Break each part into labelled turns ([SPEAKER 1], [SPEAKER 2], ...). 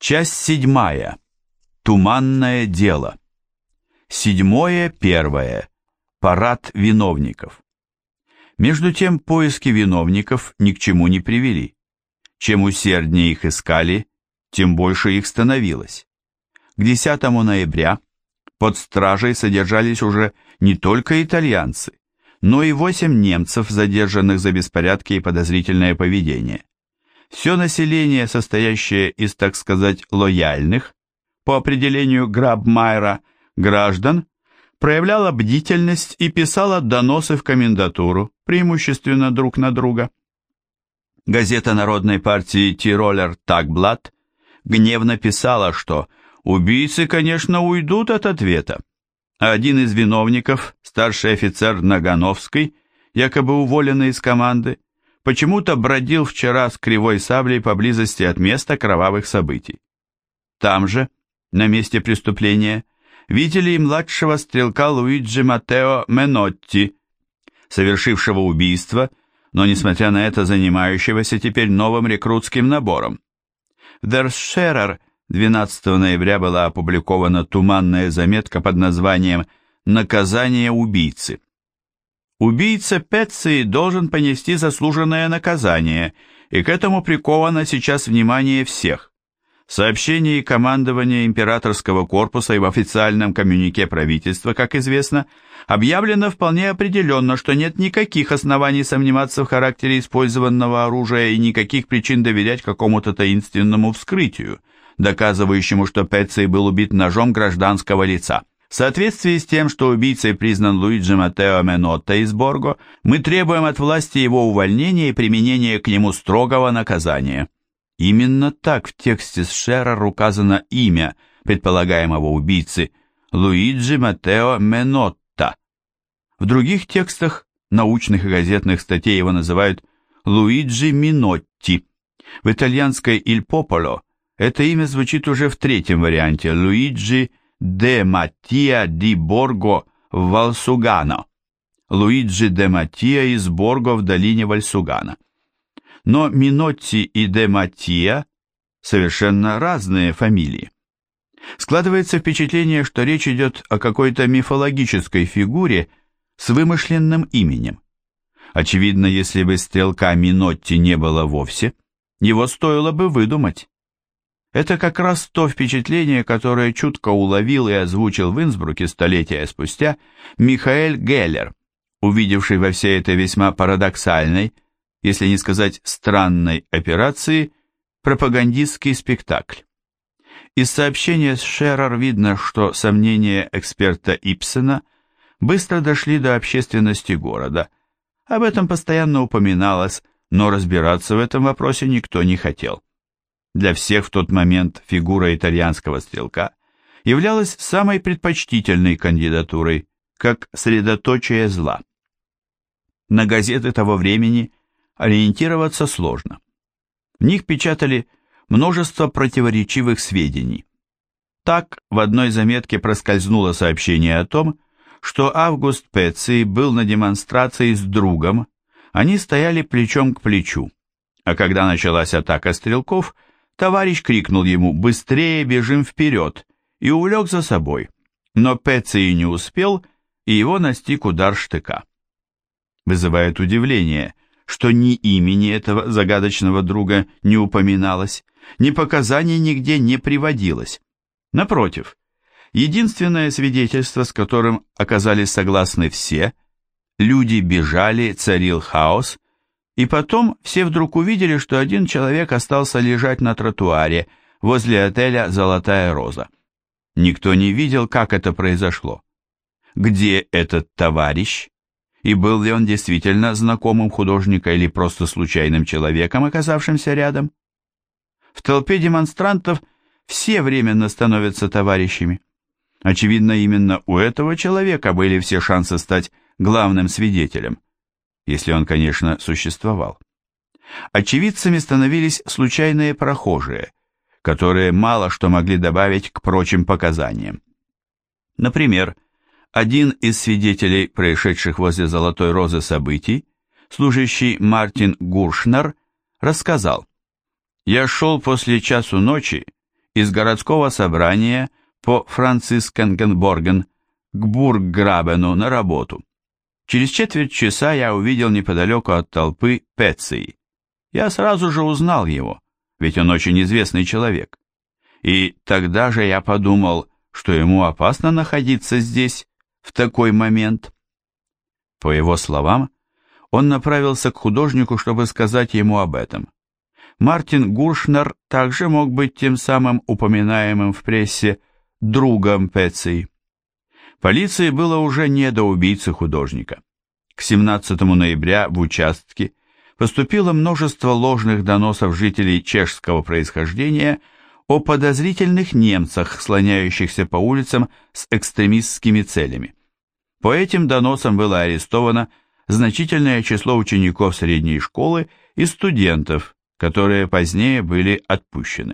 [SPEAKER 1] Часть 7. Туманное дело. 7.1. Парад виновников. Между тем поиски виновников ни к чему не привели. Чем усерднее их искали, тем больше их становилось. К 10 ноября под стражей содержались уже не только итальянцы, но и 8 немцев, задержанных за беспорядки и подозрительное поведение. Все население, состоящее из, так сказать, лояльных, по определению Грабмайера, граждан, проявляло бдительность и писало доносы в комендатуру, преимущественно друг на друга. Газета народной партии «Тиролер Тагблат» гневно писала, что убийцы, конечно, уйдут от ответа, а один из виновников, старший офицер Нагановский, якобы уволенный из команды, почему-то бродил вчера с кривой саблей поблизости от места кровавых событий. Там же, на месте преступления, видели и младшего стрелка Луиджи Маттео Менотти, совершившего убийство, но, несмотря на это, занимающегося теперь новым рекрутским набором. В Der Scherer 12 ноября была опубликована туманная заметка под названием «Наказание убийцы». Убийца Пецци должен понести заслуженное наказание, и к этому приковано сейчас внимание всех. В сообщении командования императорского корпуса и в официальном коммюнике правительства, как известно, объявлено вполне определенно, что нет никаких оснований сомневаться в характере использованного оружия и никаких причин доверять какому-то таинственному вскрытию, доказывающему, что Пецци был убит ножом гражданского лица. В соответствии с тем, что убийцей признан Луиджи Маттео Менотта из Борго, мы требуем от власти его увольнения и применения к нему строгого наказания. Именно так в тексте Шерер указано имя предполагаемого убийцы Луиджи Маттео Менотта. В других текстах научных и газетных статей его называют Луиджи Минотти. В итальянской «Иль Пополо» это имя звучит уже в третьем варианте Луиджи де Маттия ди Борго в Вальсугано. Луиджи де Маттия из Борго в долине Вальсугано. Но Минотти и де Маттия совершенно разные фамилии. Складывается впечатление, что речь идет о какой-то мифологической фигуре с вымышленным именем. Очевидно, если бы стрелка Минотти не было вовсе, его стоило бы выдумать. Это как раз то впечатление, которое чутко уловил и озвучил в Инсбруке столетия спустя Михаэль Геллер, увидевший во всей этой весьма парадоксальной, если не сказать странной операции, пропагандистский спектакль. Из сообщения с Шерер видно, что сомнения эксперта Ипсена быстро дошли до общественности города. Об этом постоянно упоминалось, но разбираться в этом вопросе никто не хотел. Для всех в тот момент фигура итальянского стрелка являлась самой предпочтительной кандидатурой, как средоточие зла. На газеты того времени ориентироваться сложно. В них печатали множество противоречивых сведений. Так, в одной заметке проскользнуло сообщение о том, что Август Пецци был на демонстрации с другом, они стояли плечом к плечу, а когда началась атака стрелков, товарищ крикнул ему «Быстрее бежим вперед!» и увлек за собой, но Пецци не успел, и его настиг удар штыка. Вызывает удивление, что ни имени этого загадочного друга не упоминалось, ни показаний нигде не приводилось. Напротив, единственное свидетельство, с которым оказались согласны все, люди бежали, царил хаос, и потом все вдруг увидели, что один человек остался лежать на тротуаре возле отеля «Золотая роза». Никто не видел, как это произошло. Где этот товарищ? И был ли он действительно знакомым художника или просто случайным человеком, оказавшимся рядом? В толпе демонстрантов все временно становятся товарищами. Очевидно, именно у этого человека были все шансы стать главным свидетелем, если он, конечно, существовал. Очевидцами становились случайные прохожие, которые мало что могли добавить к прочим показаниям. Например, один из свидетелей происшедших возле Золотой Розы событий, служащий Мартин Гуршнер, рассказал: «Я шел после часу ночи из городского собрания по Францискенгенборген к Бургграбену на работу. Через четверть часа я увидел неподалеку от толпы Пеции. Я сразу же узнал его, ведь он очень известный человек. И тогда же я подумал, что ему опасно находиться здесь в такой момент. По его словам, он направился к художнику, чтобы сказать ему об этом. Мартин Гуршнер также мог быть тем самым упоминаемым в прессе другом Пеции. Полиции было уже не до убийцы художника. К 17 ноября в участке поступило множество ложных доносов жителей чешского происхождения о подозрительных немцах, слоняющихся по улицам с экстремистскими целями. По этим доносам было арестовано значительное число учеников средней школы и студентов, которые позднее были отпущены.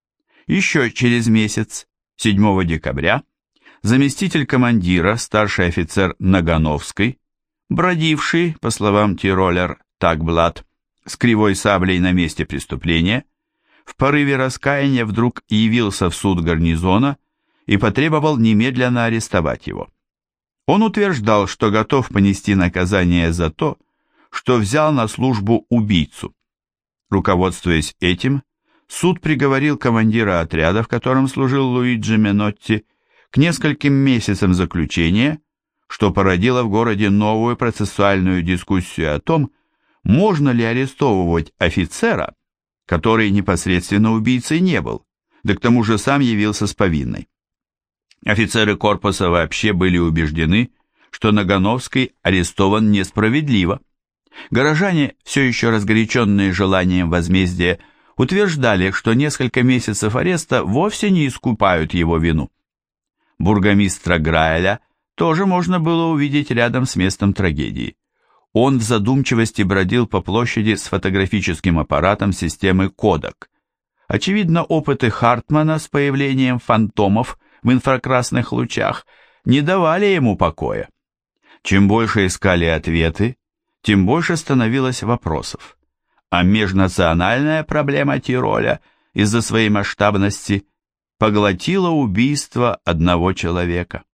[SPEAKER 1] Еще через месяц, 7 декабря, заместитель командира, старший офицер Нагановской, бродивший, по словам Тиролер Тагблат, с кривой саблей на месте преступления, в порыве раскаяния вдруг явился в суд гарнизона и потребовал немедленно арестовать его. Он утверждал, что готов понести наказание за то, что взял на службу убийцу. Руководствуясь этим, суд приговорил командира отряда, в котором служил Луиджи Менотти, к нескольким месяцам заключения, что породило в городе новую процессуальную дискуссию о том, можно ли арестовывать офицера, который непосредственно убийцей не был, да к тому же сам явился с повинной. Офицеры корпуса вообще были убеждены, что Нагановский арестован несправедливо. Горожане, все еще разгоряченные желанием возмездия, утверждали, что несколько месяцев ареста вовсе не искупают его вину. Бургомистра Граэля тоже можно было увидеть рядом с местом трагедии. Он в задумчивости бродил по площади с фотографическим аппаратом системы Kodak. Очевидно, опыты Хартмана с появлением фантомов в инфракрасных лучах не давали ему покоя. Чем больше искали ответы, тем больше становилось вопросов. А межнациональная проблема Тироля из-за своей масштабности поглотила убийство одного человека.